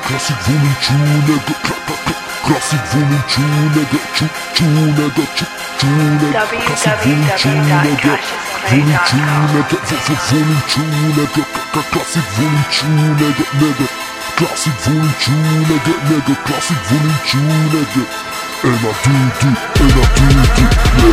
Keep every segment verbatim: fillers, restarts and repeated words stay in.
Classic volume two, nigga. Classic volume two, nigga. Two, two, nigga. Two, two, nigga. Classic volume two, nigga. Volume two, nigga. Volume two, nigga. Classic volume two, nigga, nigga. Classic volume two, nigga, nigga. Classic volume two, nigga. And I do, do, and I do, do,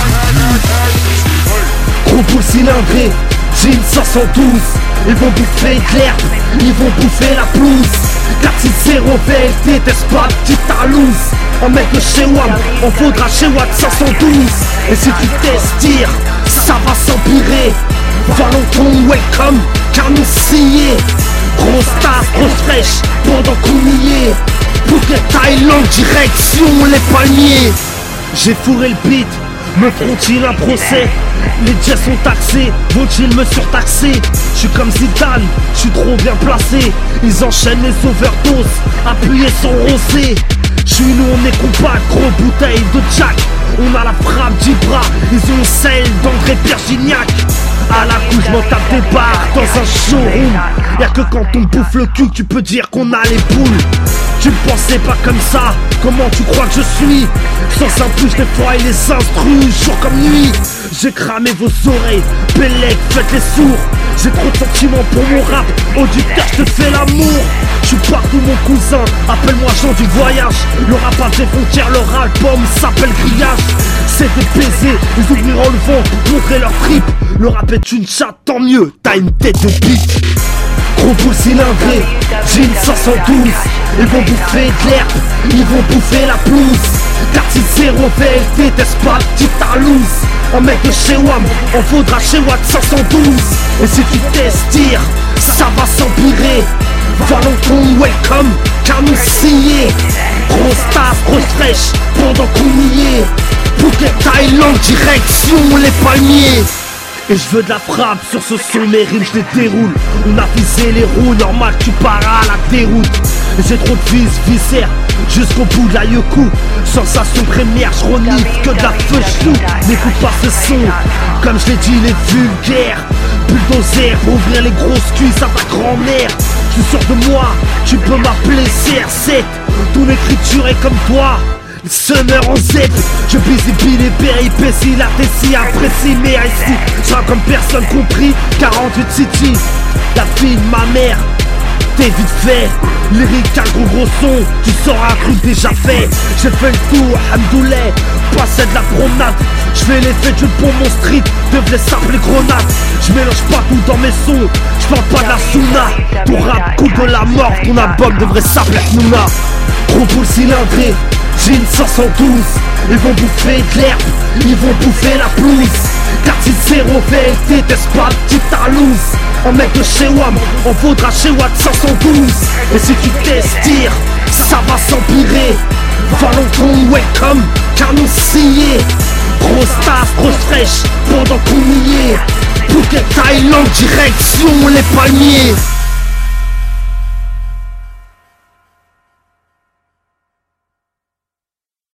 yeah. Gros boule cylindré, j'ai une cinq cent douze. Ils vont bouffer de l'herbe, ils vont bouffer la pelouse. quatre six zéro V L T, t'es pas petite tarlouse. Un mec de chez W A M, on faudra chez Watt cinq cent douze. Et si tu testes dire, ça va s'empirer. Valenton, welcome, car nous signer. Grosse tasse, grosse fraîche, pendant qu'on y est. Phuket, Thaïlande, direction les palmiers. J'ai fourré le beat, me feront-ils un procès? Les jets sont taxés, vont-ils me surtaxer? Je suis comme Zidane, je suis trop bien placé. Ils enchaînent les overdoses, appuyés sans rosé. J'suis nous on est compact, gros bouteille de Jack. On a la frappe d'Ibra, ils ont celle d'André Pierre Gignac. À la couche, j'm'en tape des barres dans un showroom. Y'a que quand on bouffe le cul que tu peux dire qu'on a les boules. Tu me pensais pas comme ça, comment tu crois que je suis? Sans un plus des fois et les instrus, jour comme nuit. J'ai cramé vos oreilles, Bellec, faites les sourds. J'ai trop de sentiments pour mon rap, auditeur je te fais l'amour. Je suis partout mon cousin, appelle-moi Jean du voyage. Le rap a des frontières, leur album s'appelle Grillage. C'est des baisers, ils ouvriront le vent pour montrer leur trip. Le rap est une chatte, tant mieux, t'as une tête de bite. Gros boule cylindré, j'ai une cinq cent douze. Ils vont bouffer de l'herbe, ils vont bouffer la pelouse. quatre six zéro V L T, t'es pas petite tarlouse. Un mec de chez W A M, on faudra chez Watt cinq cent douze. Et si tu testes dire, ça va s'empirer. Valenton, welcome, car nous signer. Grosse tasse, grosse fraîche, pendant qu'on y est. Phuket, Thaïlande, direction les palmiers. Et je veux de la frappe sur ce son, mes rimes je les déroule. On a visé les roues, normal tu pars à la déroute. J'ai trop de vis, viscères, jusqu'au bout de la yoku. Sensation première, je renifle que de la feu chou. N'écoute pas ce son, comme je l'ai dit, les vulgaires. Bulldozer pour ouvrir les grosses cuisses à ta grand-mère. Je suis sûr de moi, tu peux m'appeler C R sept. Ton écriture est comme toi, Summer en Z. Je bisibille les péripéties, la tessie apprécie. Mais ici, je rappe comme personne compris. quarante-huit City, la fille de ma mère, t'es vite fait. Lyrique, un gros gros son, tu sauras un truc déjà fait. J'ai fait le tour, hamdoulet, passé de la promenade. J'fais l'effet d'une pompe mon street, devait s'appeler grenade. J'mélange pas tout dans mes sons, j'parle pas de la souna. Ton rap coule de la mort, ton album devrait s'appeler Nouna. Gros boule cylindré, j'ai une cinq cent douze. Ils vont bouffer de l'herbe, ils vont bouffer la pelouse. quatre six zéro V L T, t'es pas petite tarlouse. Un mec de chez W A M, on faudra chez Watt cinq cent douze. Et si tu testes dire, ça va s'empirer. Valenton, welcome, car nous signer. Grosse tasse, grosse fraîche, pendant qu'on y est. Phuket, Thaïlande, direction les palmiers.